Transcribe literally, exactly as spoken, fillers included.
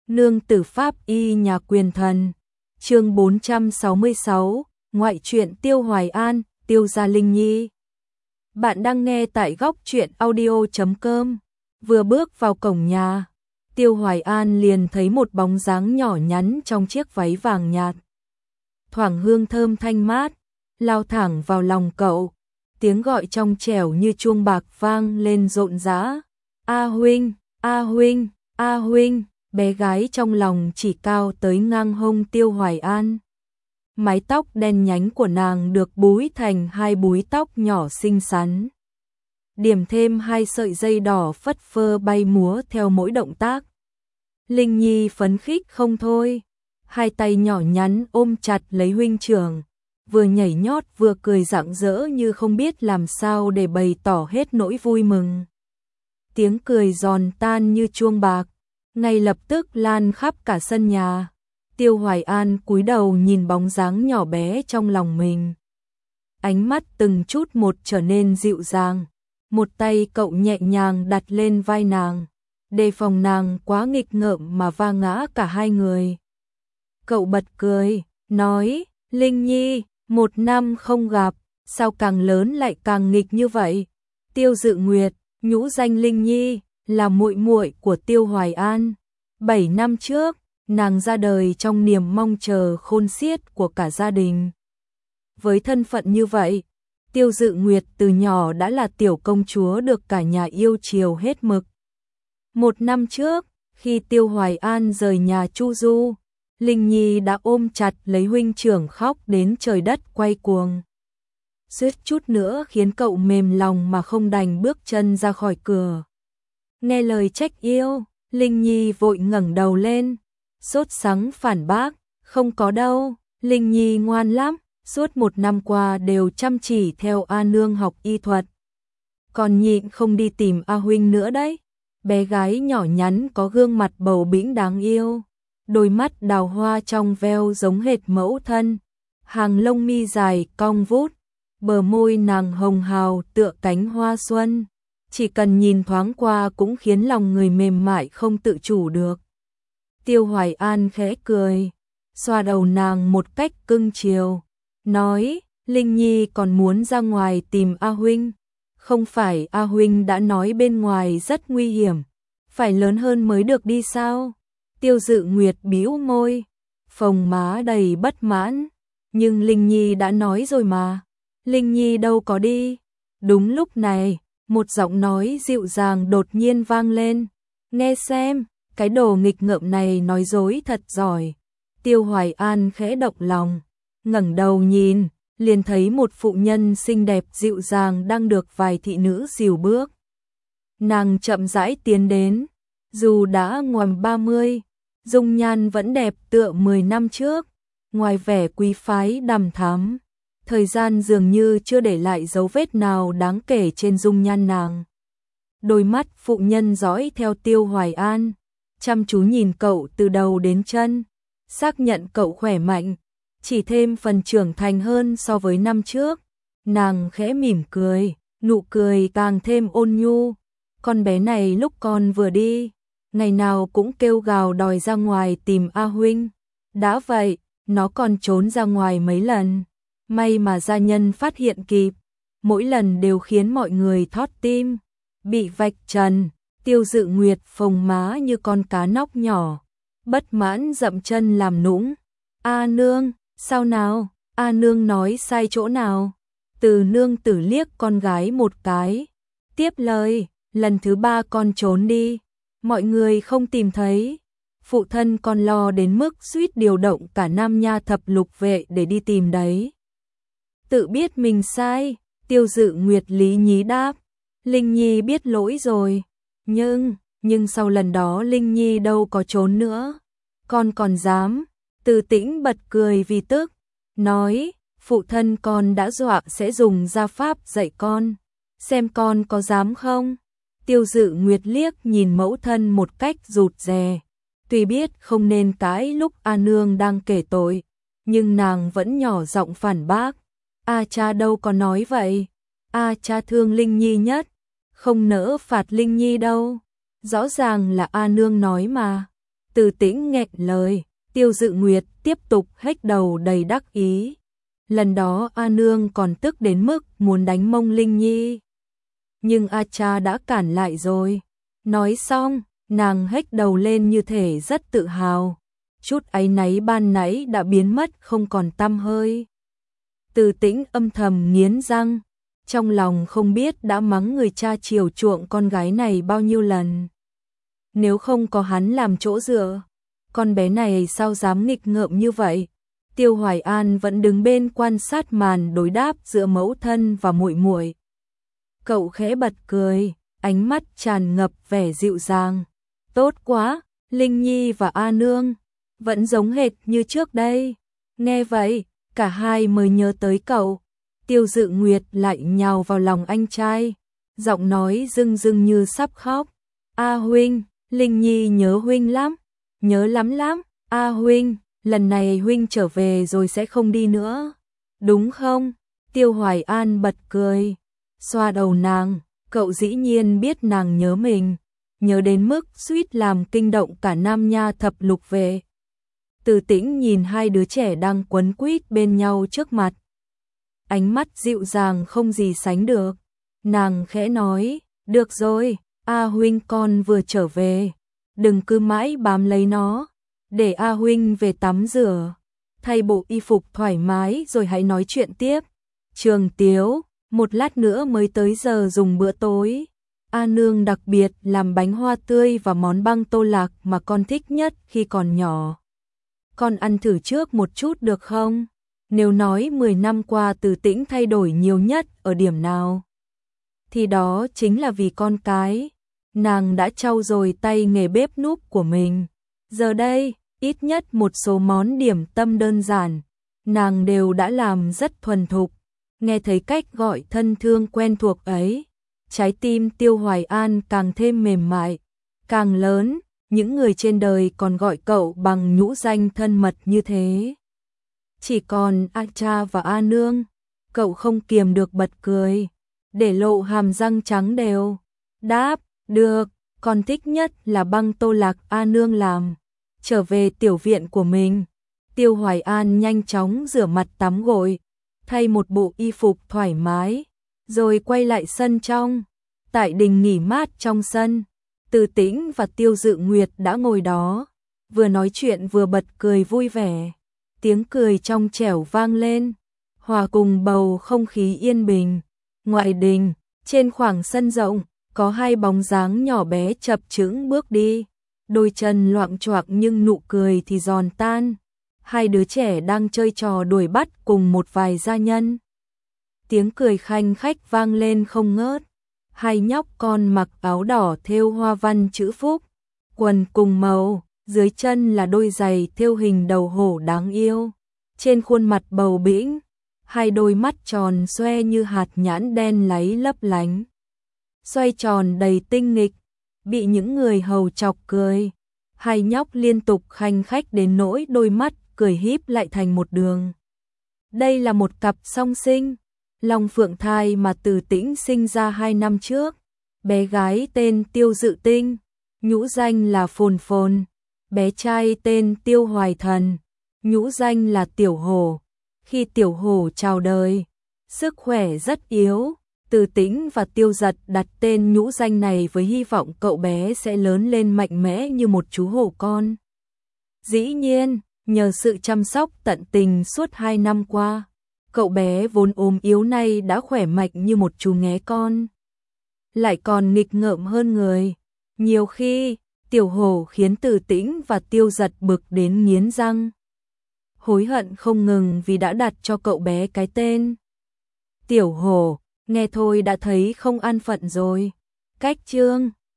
Nương tử pháp y nhà quyền thần. Chương bốn trăm sáu mươi sáu, ngoại truyện Tiêu Hoài An, Tiêu gia Linh Nhi. Bạn đang nghe tại góc truyện audio chấm com. Vừa bước vào cổng nhà, Tiêu Hoài An liền thấy một bóng dáng nhỏ nhắn trong chiếc váy vàng nhạt. Thoảng hương thơm thanh mát, lao thẳng vào lòng cậu. Tiếng gọi trong trẻo như chuông bạc vang lên rộn rã. A huynh, A huynh, A huynh. Bé gái trong lòng chỉ cao tới ngang hông Tiêu Hoài An. Mái tóc đen nhánh của nàng được búi thành hai búi tóc nhỏ xinh xắn. Điểm thêm hai sợi dây đỏ phất phơ bay múa theo mỗi động tác. Linh Nhi phấn khích không thôi, hai tay nhỏ nhắn ôm chặt lấy huynh trưởng, vừa nhảy nhót vừa cười rạng rỡ như không biết làm sao để bày tỏ hết nỗi vui mừng. Tiếng cười giòn tan như chuông bạc, ngay lập tức lan khắp cả sân nhà. Tiêu Hoài An cúi đầu nhìn bóng dáng nhỏ bé trong lòng mình. Ánh mắt từng chút một trở nên dịu dàng. Một tay cậu nhẹ nhàng đặt lên vai nàng, đề phòng nàng quá nghịch ngợm mà va ngã cả hai người. Cậu bật cười, nói, Linh Nhi, một năm không gặp, sao càng lớn lại càng nghịch như vậy? Tiêu Dự Nguyệt, nhũ danh Linh Nhi, là muội muội của Tiêu Hoài An. Bảy năm trước, nàng ra đời trong niềm mong chờ khôn xiết của cả gia đình. Với thân phận như vậy, Tiêu Dự Nguyệt từ nhỏ đã là tiểu công chúa được cả nhà yêu chiều hết mực. Một năm trước, khi Tiêu Hoài An rời nhà Chu Du, Linh Nhi đã ôm chặt lấy huynh trưởng khóc đến trời đất quay cuồng. Suýt chút nữa khiến cậu mềm lòng mà không đành bước chân ra khỏi cửa. Nghe lời trách yêu, Linh Nhi vội ngẩng đầu lên, sốt sắng phản bác, không có đâu, Linh Nhi ngoan lắm, suốt một năm qua đều chăm chỉ theo A nương học y thuật. Còn nhịn không đi tìm A huynh nữa đấy. Bé gái nhỏ nhắn có gương mặt bầu bĩnh đáng yêu, đôi mắt đào hoa trong veo giống hệt mẫu thân, hàng lông mi dài cong vút, bờ môi nàng hồng hào tựa cánh hoa xuân. Chỉ cần nhìn thoáng qua cũng khiến lòng người mềm mại không tự chủ được. Tiêu Hoài An khẽ cười, xoa đầu nàng một cách cưng chiều, nói, Linh Nhi còn muốn ra ngoài tìm A huynh. Không phải A huynh đã nói bên ngoài rất nguy hiểm, phải lớn hơn mới được đi sao? Tiêu Dự Nguyệt bĩu môi, phồng má đầy bất mãn, nhưng Linh Nhi đã nói rồi mà. Linh Nhi đâu có đi. Đúng lúc này, một giọng nói dịu dàng đột nhiên vang lên. Nghe xem, cái đồ nghịch ngợm này nói dối thật giỏi. Tiêu Hoài An khẽ động lòng, ngẩng đầu nhìn, liền thấy một phụ nhân xinh đẹp dịu dàng đang được vài thị nữ dìu bước. Nàng chậm rãi tiến đến, dù đã ngoằm ba mươi, dung nhan vẫn đẹp tựa mười năm trước, ngoài vẻ quý phái đằm thắm. Thời gian dường như chưa để lại dấu vết nào đáng kể trên dung nhan nàng. Đôi mắt phụ nhân dõi theo Tiêu Hoài An, chăm chú nhìn cậu từ đầu đến chân, xác nhận cậu khỏe mạnh, chỉ thêm phần trưởng thành hơn so với năm trước. Nàng khẽ mỉm cười, nụ cười càng thêm ôn nhu. Con bé này lúc con vừa đi, ngày nào cũng kêu gào đòi ra ngoài tìm A huynh. Đã vậy, nó còn trốn ra ngoài mấy lần. May mà gia nhân phát hiện kịp, mỗi lần đều khiến mọi người thót tim. Bị vạch trần, Tiêu Dự Nguyệt phồng má như con cá nóc nhỏ, bất mãn dậm chân làm nũng. A nương, sao nào? A nương nói sai chỗ nào? Từ nương tử liếc con gái một cái, tiếp lời, lần thứ ba con trốn đi, mọi người không tìm thấy. Phụ thân con lo đến mức suýt điều động cả Nam Nha thập lục vệ để đi tìm đấy. Tự biết mình sai, Tiêu Dự Nguyệt lý nhí đáp, Linh Nhi biết lỗi rồi, nhưng, nhưng sau lần đó Linh Nhi đâu có trốn nữa, con còn dám. Từ Tĩnh bật cười vì tức, nói, phụ thân con đã dọa sẽ dùng gia pháp dạy con, xem con có dám không? Tiêu Dự Nguyệt liếc nhìn mẫu thân một cách rụt rè, tuy biết không nên cãi lúc A nương đang kể tội, nhưng nàng vẫn nhỏ giọng phản bác. A cha đâu có nói vậy, A cha thương Linh Nhi nhất, không nỡ phạt Linh Nhi đâu, rõ ràng là A nương nói mà. Từ Tĩnh nghẹn lời, Tiêu Dự Nguyệt tiếp tục hếch đầu đầy đắc ý. Lần đó A Nương còn tức đến mức muốn đánh mông Linh Nhi. Nhưng A Cha đã cản lại rồi. Nói xong, nàng hếch đầu lên như thể rất tự hào. Chút áy náy ban nãy đã biến mất không còn tăm hơi. Từ Tĩnh âm thầm nghiến răng, trong lòng không biết đã mắng người cha chiều chuộng con gái này bao nhiêu lần. Nếu không có hắn làm chỗ dựa, con bé này sao dám nghịch ngợm như vậy? Tiêu Hoài An vẫn đứng bên quan sát màn đối đáp giữa mẫu thân và muội muội. Cậu khẽ bật cười, ánh mắt tràn ngập vẻ dịu dàng. Tốt quá, Linh Nhi và A Nương vẫn giống hệt như trước đây. Nghe vậy, cả hai mới nhớ tới cậu. Tiêu Dự Nguyệt lại nhào vào lòng anh trai, giọng nói rưng rưng như sắp khóc. A huynh, Linh Nhi nhớ huynh lắm, nhớ lắm lắm. A huynh, lần này huynh trở về rồi sẽ không đi nữa, đúng không? Tiêu Hoài An bật cười, xoa đầu nàng, cậu dĩ nhiên biết nàng nhớ mình, nhớ đến mức suýt làm kinh động cả Nam Nha thập lục vệ. Từ Tĩnh nhìn hai đứa trẻ đang quấn quýt bên nhau trước mặt, ánh mắt dịu dàng không gì sánh được. Nàng khẽ nói, được rồi, A huynh con vừa trở về, đừng cứ mãi bám lấy nó, để A huynh về tắm rửa, thay bộ y phục thoải mái rồi hãy nói chuyện tiếp. Trường Tiếu, một lát nữa mới tới giờ dùng bữa tối. A Nương đặc biệt làm bánh hoa tươi và món băng tô lạc mà con thích nhất khi còn nhỏ. Con ăn thử trước một chút được không? Nếu nói mười năm qua Từ Tĩnh thay đổi nhiều nhất ở điểm nào, thì đó chính là vì con cái. Nàng đã trau dồi tay nghề bếp núc của mình. Giờ đây, ít nhất một số món điểm tâm đơn giản, nàng đều đã làm rất thuần thục. Nghe thấy cách gọi thân thương quen thuộc ấy, trái tim Tiêu Hoài An càng thêm mềm mại, càng lớn. Những người trên đời còn gọi cậu bằng nhũ danh thân mật như thế. Chỉ còn A Cha và A Nương, cậu không kiềm được bật cười, để lộ hàm răng trắng đều. Đáp, được, con thích nhất là băng tô lạc A Nương làm. Trở về tiểu viện của mình, Tiêu Hoài An nhanh chóng rửa mặt tắm gội, thay một bộ y phục thoải mái, rồi quay lại sân trong. Tại đình nghỉ mát trong sân, Từ Tĩnh và Tiêu Dự Nguyệt đã ngồi đó, vừa nói chuyện vừa bật cười vui vẻ. Tiếng cười trong trẻo vang lên, hòa cùng bầu không khí yên bình. Ngoại đình, trên khoảng sân rộng, có hai bóng dáng nhỏ bé chập chững bước đi, đôi chân loạng choạng nhưng nụ cười thì giòn tan. Hai đứa trẻ đang chơi trò đuổi bắt cùng một vài gia nhân. Tiếng cười khanh khách vang lên không ngớt. Hai nhóc con mặc áo đỏ thêu hoa văn chữ phúc, quần cùng màu, dưới chân là đôi giày thêu hình đầu hổ đáng yêu. Trên khuôn mặt bầu bĩnh, hai đôi mắt tròn xoe như hạt nhãn đen láy lấp lánh, xoay tròn đầy tinh nghịch, bị những người hầu chọc cười. Hai nhóc liên tục khanh khách đến nỗi đôi mắt cười híp lại thành một đường. Đây là một cặp song sinh, Long Phượng thai mà Từ Tĩnh sinh ra hai năm trước. Bé gái tên Tiêu Dự Tinh, nhũ danh là Phồn Phồn. Bé trai tên Tiêu Hoài Thần, nhũ danh là Tiểu Hổ. Khi Tiểu Hổ chào đời, sức khỏe rất yếu, Từ Tĩnh và Tiêu Giật đặt tên nhũ danh này với hy vọng cậu bé sẽ lớn lên mạnh mẽ như một chú hổ con. Dĩ nhiên, nhờ sự chăm sóc tận tình suốt hai năm qua, cậu bé vốn ốm yếu nay đã khỏe mạnh như một chú nghé con. Lại còn nghịch ngợm hơn người. Nhiều khi, Tiểu Hổ khiến Từ Tĩnh và Tiêu Giật bực đến nghiến răng, hối hận không ngừng vì đã đặt cho cậu bé cái tên Tiểu Hổ. Nghe thôi đã thấy không an phận rồi. Cách chương